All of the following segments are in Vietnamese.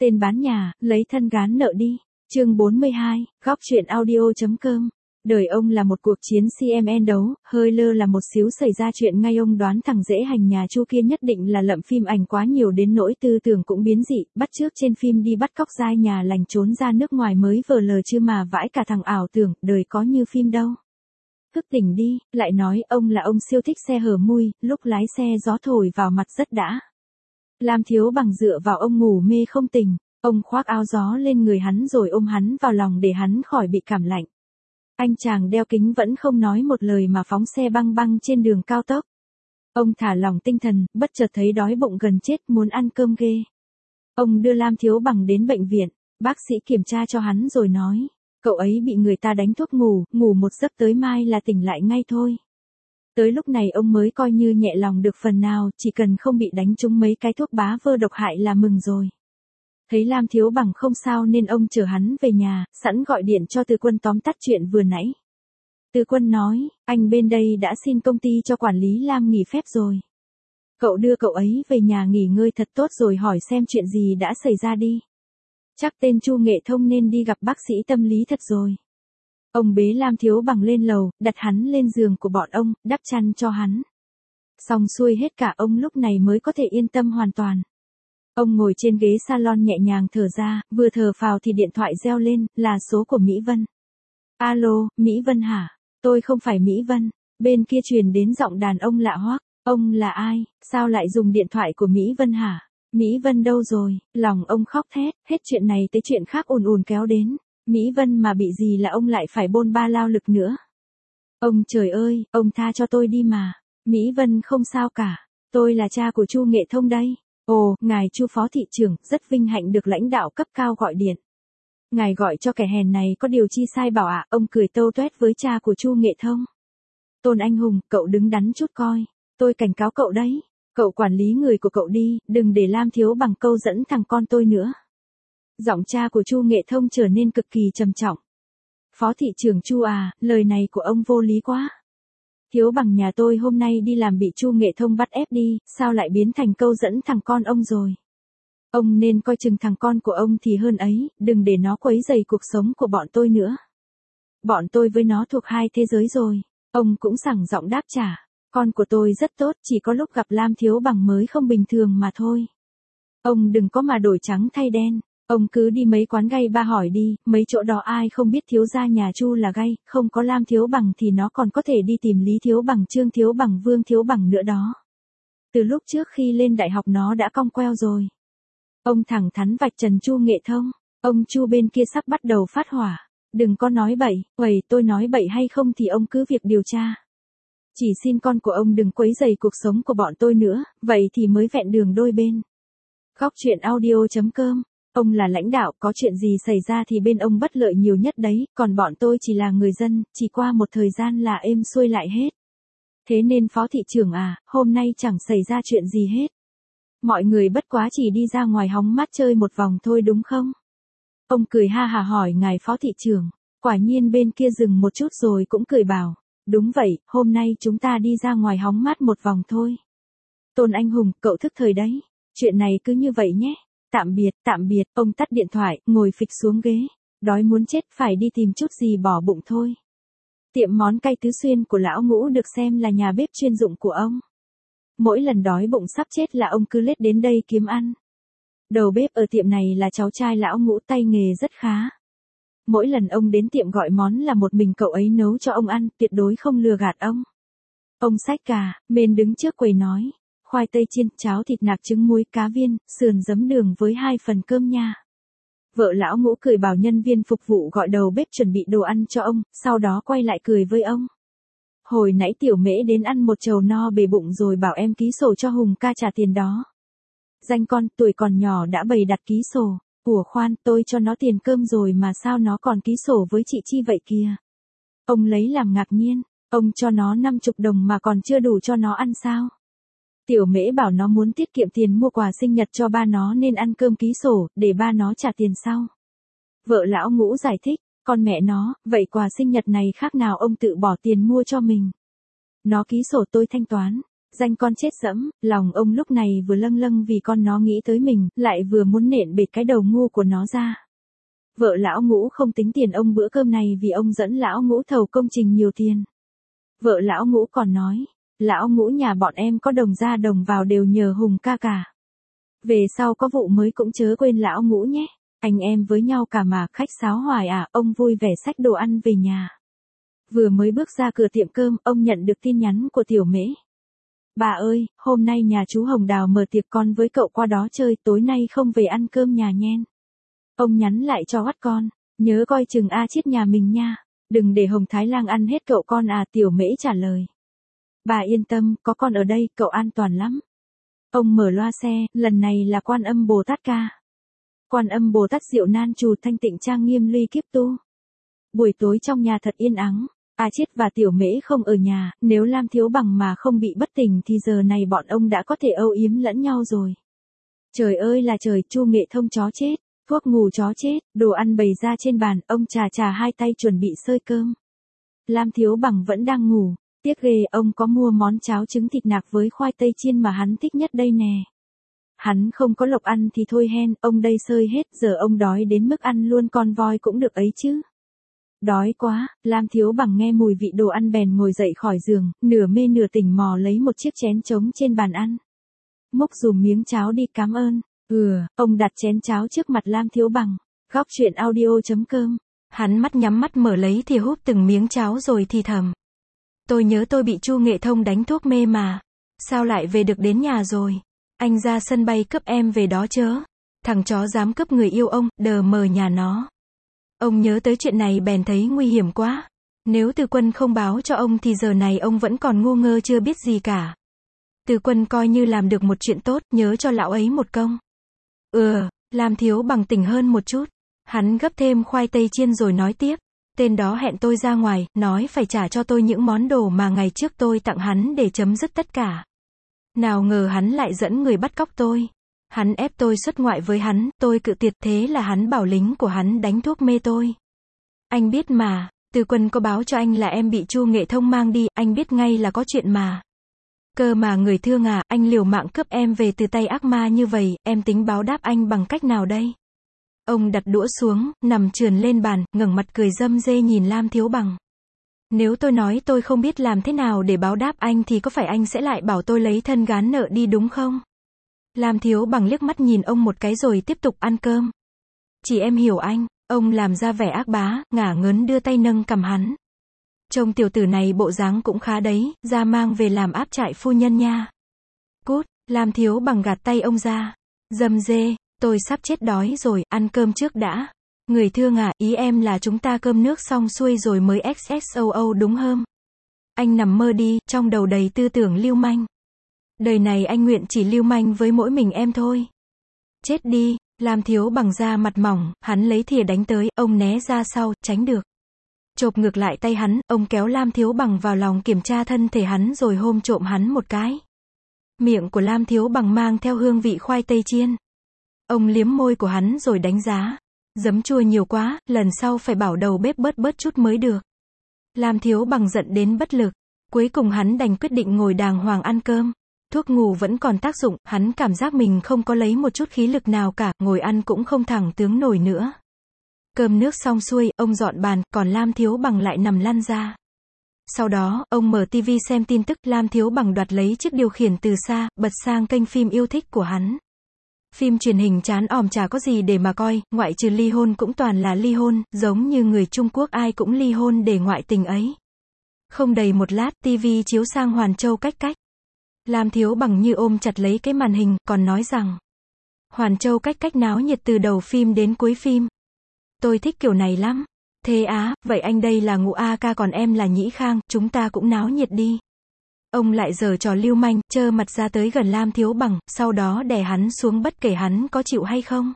Tên bán nhà, lấy thân gán nợ đi. Chương 42, góc truyện audio.com. Đời ông là một cuộc chiến CMN đấu, hơi lơ là một xíu xảy ra chuyện ngay ông đoán thằng dễ hành nhà Chu kia nhất định là lậm phim ảnh quá nhiều đến nỗi tư tưởng cũng biến dị, bắt chước trên phim đi bắt cóc giai nhà lành trốn ra nước ngoài mới vờ lờ chứ mà vãi cả thằng ảo tưởng, đời có như phim đâu. Thức tỉnh đi, lại nói ông là ông siêu thích xe hở mui, lúc lái xe gió thổi vào mặt rất đã. Lam Thiếu Bằng dựa vào ông ngủ mê không tỉnh, ông khoác áo gió lên người hắn rồi ôm hắn vào lòng để hắn khỏi bị cảm lạnh. Anh chàng đeo kính vẫn không nói một lời mà phóng xe băng băng trên đường cao tốc. Ông thả lỏng tinh thần, bất chợt thấy đói bụng gần chết muốn ăn cơm ghê. Ông đưa Lam Thiếu Bằng đến bệnh viện, bác sĩ kiểm tra cho hắn rồi nói, cậu ấy bị người ta đánh thuốc ngủ, ngủ một giấc tới mai là tỉnh lại ngay thôi. Tới lúc này ông mới coi như nhẹ lòng được phần nào, chỉ cần không bị đánh trúng mấy cái thuốc bá vơ độc hại là mừng rồi. Thấy Lam Thiếu Bằng không sao nên ông chở hắn về nhà, sẵn gọi điện cho Từ Quân tóm tắt chuyện vừa nãy. Từ Quân nói, anh bên đây đã xin công ty cho quản lý Lam nghỉ phép rồi. Cậu đưa cậu ấy về nhà nghỉ ngơi thật tốt rồi hỏi xem chuyện gì đã xảy ra đi. Chắc tên Chu Nghệ Thông nên đi gặp bác sĩ tâm lý thật rồi. Ông bế Lam Thiếu Bằng lên lầu, đặt hắn lên giường của bọn ông, đắp chăn cho hắn. Xong xuôi hết cả ông lúc này mới có thể yên tâm hoàn toàn. Ông ngồi trên ghế salon nhẹ nhàng thở ra, vừa thở phào thì điện thoại reo lên, là số của Mỹ Vân. Alo, Mỹ Vân hả? Tôi không phải Mỹ Vân. Bên kia truyền đến giọng đàn ông lạ hoắc. Ông là ai? Sao lại dùng điện thoại của Mỹ Vân hả? Mỹ Vân đâu rồi? Lòng ông khóc thét, hết chuyện này tới chuyện khác ùn ùn kéo đến. Mỹ Vân mà bị gì là ông lại phải bôn ba lao lực nữa. Ông trời ơi, ông tha cho tôi đi mà. Mỹ Vân không sao cả. Tôi là cha của Chu Nghệ Thông đây. Ồ, ngài Chu phó thị trưởng, rất vinh hạnh được lãnh đạo cấp cao gọi điện. Ngài gọi cho kẻ hèn này có điều chi sai bảo ạ, ông cười tâu tuét với cha của Chu Nghệ Thông. Tôn Anh Hùng, cậu đứng đắn chút coi. Tôi cảnh cáo cậu đấy. Cậu quản lý người của cậu đi, đừng để Lam Thiếu Bằng câu dẫn thằng con tôi nữa. Giọng cha của Chu Nghệ Thông trở nên cực kỳ trầm trọng. Phó thị trưởng Chu à, lời này của ông vô lý quá. Thiếu Bằng nhà tôi hôm nay đi làm bị Chu Nghệ Thông bắt ép đi, sao lại biến thành câu dẫn thằng con ông rồi. Ông nên coi chừng thằng con của ông thì hơn ấy, đừng để nó quấy rầy cuộc sống của bọn tôi nữa. Bọn tôi với nó thuộc hai thế giới rồi. Ông cũng sảng giọng đáp trả. Con của tôi rất tốt, chỉ có lúc gặp Lam Thiếu Bằng mới không bình thường mà thôi. Ông đừng có mà đổi trắng thay đen. Ông cứ đi mấy quán gay ba hỏi đi, mấy chỗ đó ai không biết thiếu gia nhà Chu là gay, không có Lam Thiếu Bằng thì nó còn có thể đi tìm Lý Thiếu Bằng, Trương Thiếu Bằng, Vương Thiếu Bằng nữa đó. Từ lúc trước khi lên đại học nó đã cong queo rồi. Ông thẳng thắn vạch trần Chu Nghệ Thông, ông Chu bên kia sắp bắt đầu phát hỏa. Đừng có nói bậy, tôi nói bậy hay không thì ông cứ việc điều tra. Chỉ xin con của ông đừng quấy rầy cuộc sống của bọn tôi nữa, vậy thì mới vẹn đường đôi bên. Góc truyện audio.com. Ông là lãnh đạo, có chuyện gì xảy ra thì bên ông bất lợi nhiều nhất đấy, còn bọn tôi chỉ là người dân, chỉ qua một thời gian là êm xuôi lại hết. Thế nên phó thị trưởng à, hôm nay chẳng xảy ra chuyện gì hết. Mọi người bất quá chỉ đi ra ngoài hóng mát chơi một vòng thôi đúng không? Ông cười ha hả hỏi ngài phó thị trưởng, quả nhiên bên kia dừng một chút rồi cũng cười bảo, đúng vậy, hôm nay chúng ta đi ra ngoài hóng mát một vòng thôi. Tôn Anh Hùng, cậu thức thời đấy, chuyện này cứ như vậy nhé. Tạm biệt, ông tắt điện thoại, ngồi phịch xuống ghế. Đói muốn chết phải đi tìm chút gì bỏ bụng thôi. Tiệm món cay Tứ Xuyên của lão Ngũ được xem là nhà bếp chuyên dụng của ông. Mỗi lần đói bụng sắp chết là ông cứ lết đến đây kiếm ăn. Đầu bếp ở tiệm này là cháu trai lão Ngũ tay nghề rất khá. Mỗi lần ông đến tiệm gọi món là một mình cậu ấy nấu cho ông ăn, tuyệt đối không lừa gạt ông. Ông xách cà, mến đứng trước quầy nói. Khoai tây chiên, cháo thịt nạc trứng muối cá viên, sườn giấm đường với 2 phần cơm nha. Vợ lão Ngũ cười bảo nhân viên phục vụ gọi đầu bếp chuẩn bị đồ ăn cho ông, sau đó quay lại cười với ông. Hồi nãy tiểu mễ đến ăn một chầu no bề bụng rồi bảo em ký sổ cho Hùng ca trả tiền đó. Danh con, tuổi còn nhỏ đã bày đặt ký sổ. Ủa khoan, tôi cho nó tiền cơm rồi mà sao nó còn ký sổ với chị Chi vậy kìa. Ông lấy làm ngạc nhiên, ông cho nó 50 đồng mà còn chưa đủ cho nó ăn sao? Tiểu mễ bảo nó muốn tiết kiệm tiền mua quà sinh nhật cho ba nó nên ăn cơm ký sổ, để ba nó trả tiền sau. Vợ lão Ngũ giải thích, con mẹ nó, vậy quà sinh nhật này khác nào ông tự bỏ tiền mua cho mình. Nó ký sổ tôi thanh toán. Danh con chết dẫm, lòng ông lúc này vừa lâng lâng vì con nó nghĩ tới mình, lại vừa muốn nện bệt cái đầu ngu của nó ra. Vợ lão Ngũ không tính tiền ông bữa cơm này vì ông dẫn lão Ngũ thầu công trình nhiều tiền. Vợ lão Ngũ còn nói, lão Ngũ nhà bọn em có đồng ra đồng vào đều nhờ Hùng ca cả. Về sau có vụ mới cũng chớ quên lão Ngũ nhé. Anh em với nhau cả mà, khách sáo hoài à, ông vui vẻ xách đồ ăn về nhà. Vừa mới bước ra cửa tiệm cơm, ông nhận được tin nhắn của Tiểu Mễ. Bà ơi, hôm nay nhà chú Hồng Đào mở tiệc, con với cậu qua đó chơi, tối nay không về ăn cơm nhà nhen. Ông nhắn lại cho bắt con, nhớ coi chừng A Chiết nhà mình nha, đừng để Hồng Thái Lang ăn hết cậu con à. Tiểu Mễ trả lời. Bà yên tâm, có con ở đây, cậu an toàn lắm. Ông mở loa xe, lần này là Quan Âm Bồ Tát ca. Quan Âm Bồ Tát diệu nan trù thanh tịnh trang nghiêm luy kiếp tu. Buổi tối trong nhà thật yên ắng, A Chiết và Tiểu Mễ không ở nhà, nếu Lam Thiếu Bằng mà không bị bất tỉnh thì giờ này bọn ông đã có thể âu yếm lẫn nhau rồi. Trời ơi là trời, Chu Nghệ Thông chó chết, thuốc ngủ chó chết, đồ ăn bày ra trên bàn, ông chà hai tay chuẩn bị xơi cơm. Lam Thiếu Bằng vẫn đang ngủ, tiếc ghê, ông có mua món cháo trứng thịt nạc với khoai tây chiên mà hắn thích nhất đây nè. Hắn không có lộc ăn thì thôi hen, ông đây xơi hết, giờ ông đói đến mức ăn luôn con voi cũng được ấy chứ. Đói quá, Lam Thiếu Bằng nghe mùi vị đồ ăn bèn ngồi dậy khỏi giường, nửa mê nửa tỉnh mò lấy một chiếc chén trống trên bàn ăn. Múc dùm miếng cháo đi, cảm ơn. Ông đặt chén cháo trước mặt Lam Thiếu Bằng. Góc truyện audio.com. Hắn mắt nhắm mắt mở lấy thìa húp từng miếng cháo rồi thì thầm. Tôi nhớ tôi bị Chu Nghệ Thông đánh thuốc mê mà. Sao lại về được đến nhà rồi? Anh ra sân bay cướp em về đó chớ. Thằng chó dám cướp người yêu ông, đờ mờ nhà nó. Ông nhớ tới chuyện này bèn thấy nguy hiểm quá. Nếu Từ Quân không báo cho ông thì giờ này ông vẫn còn ngu ngơ chưa biết gì cả. Từ Quân coi như làm được một chuyện tốt, nhớ cho lão ấy một công. Lam Thiếu Bằng tỉnh hơn một chút. Hắn gấp thêm khoai tây chiên rồi nói tiếp. Tên đó hẹn tôi ra ngoài, nói phải trả cho tôi những món đồ mà ngày trước tôi tặng hắn để chấm dứt tất cả. Nào ngờ hắn lại dẫn người bắt cóc tôi. Hắn ép tôi xuất ngoại với hắn, tôi cự tuyệt, thế là hắn bảo lính của hắn đánh thuốc mê tôi. Anh biết mà, Từ Quân có báo cho anh là em bị Chu Nghệ Thông mang đi, anh biết ngay là có chuyện mà. Cơ mà người thương à, anh liều mạng cướp em về từ tay ác ma như vậy, em tính báo đáp anh bằng cách nào đây? Ông đặt đũa xuống, nằm trườn lên bàn, ngẩng mặt cười râm rê nhìn Lam Thiếu Bằng. Nếu tôi nói tôi không biết làm thế nào để báo đáp anh thì có phải anh sẽ lại bảo tôi lấy thân gán nợ đi đúng không? Lam Thiếu Bằng liếc mắt nhìn ông một cái rồi tiếp tục ăn cơm. Chỉ em hiểu anh, ông làm ra vẻ ác bá, ngả ngớn đưa tay nâng cằm hắn. Trông tiểu tử này bộ dáng cũng khá đấy, ra mang về làm áp trại phu nhân nha. Cút, Lam Thiếu Bằng gạt tay ông ra. Dâm dê, tôi sắp chết đói rồi, ăn cơm trước đã. Người thương à, ý em là chúng ta cơm nước xong xuôi rồi mới XXOO đúng không? Anh nằm mơ đi, trong đầu đầy tư tưởng lưu manh. Đời này anh nguyện chỉ lưu manh với mỗi mình em thôi. Chết đi, Lam Thiếu Bằng da mặt mỏng, hắn lấy thìa đánh tới, ông né ra sau, tránh được. Chộp ngược lại tay hắn, ông kéo Lam Thiếu Bằng vào lòng kiểm tra thân thể hắn rồi hôn trộm hắn một cái. Miệng của Lam Thiếu Bằng mang theo hương vị khoai tây chiên. Ông liếm môi của hắn rồi đánh giá. Giấm chua nhiều quá, lần sau phải bảo đầu bếp bớt chút mới được. Lam Thiếu Bằng giận đến bất lực. Cuối cùng hắn đành quyết định ngồi đàng hoàng ăn cơm. Thuốc ngủ vẫn còn tác dụng, hắn cảm giác mình không có lấy một chút khí lực nào cả, ngồi ăn cũng không thẳng tướng nổi nữa. Cơm nước xong xuôi, ông dọn bàn, còn Lam Thiếu Bằng lại nằm lăn ra. Sau đó, ông mở tivi xem tin tức, Lam Thiếu Bằng đoạt lấy chiếc điều khiển từ xa, bật sang kênh phim yêu thích của hắn. Phim truyền hình chán òm chả có gì để mà coi, ngoại trừ ly hôn cũng toàn là ly hôn, giống như người Trung Quốc ai cũng ly hôn để ngoại tình ấy. Không đầy một lát, tivi chiếu sang Hoàn Châu Cách Cách. Lam Thiếu Bằng như ôm chặt lấy cái màn hình, còn nói rằng Hoàn Châu Cách Cách náo nhiệt từ đầu phim đến cuối phim. Tôi thích kiểu này lắm. Thế á, vậy anh đây là Ngũ A Ca còn em là Nhĩ Khang, chúng ta cũng náo nhiệt đi. Ông lại giở trò lưu manh, trơ mặt ra tới gần Lam Thiếu Bằng, sau đó đè hắn xuống bất kể hắn có chịu hay không.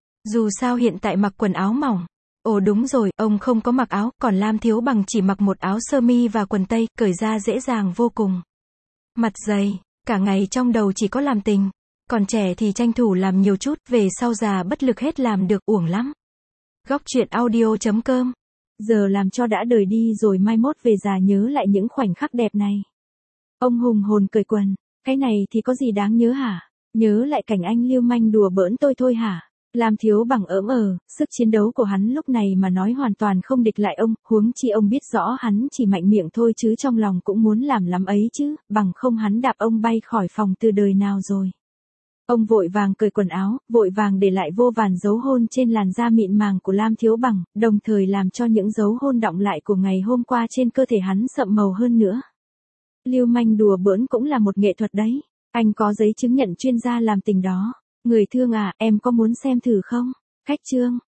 Dù sao hiện tại mặc quần áo mỏng. Ồ đúng rồi, ông không có mặc áo, còn Lam Thiếu Bằng chỉ mặc một áo sơ mi và quần tây, cởi ra dễ dàng vô cùng. Mặt dày, cả ngày trong đầu chỉ có làm tình. Còn trẻ thì tranh thủ làm nhiều chút, về sau già bất lực hết làm được, uổng lắm. Góc truyện audio.com. Giờ làm cho đã đời đi rồi mai mốt về già nhớ lại những khoảnh khắc đẹp này. Ông hùng hồn cởi quần, cái này thì có gì đáng nhớ hả? Nhớ lại cảnh anh lưu manh đùa bỡn tôi thôi hả? Lam Thiếu Bằng sức chiến đấu của hắn lúc này mà nói hoàn toàn không địch lại ông, huống chi ông biết rõ hắn chỉ mạnh miệng thôi chứ trong lòng cũng muốn làm lắm ấy chứ, bằng không hắn đạp ông bay khỏi phòng từ đời nào rồi. Ông vội vàng cởi quần áo, vội vàng để lại vô vàn dấu hôn trên làn da mịn màng của Lam Thiếu Bằng, đồng thời làm cho những dấu hôn đọng lại của ngày hôm qua trên cơ thể hắn sậm màu hơn nữa. Lưu manh đùa bỡn cũng là một nghệ thuật đấy. Anh có giấy chứng nhận chuyên gia làm tình đó. Người thương à, em có muốn xem thử không? Khách trương,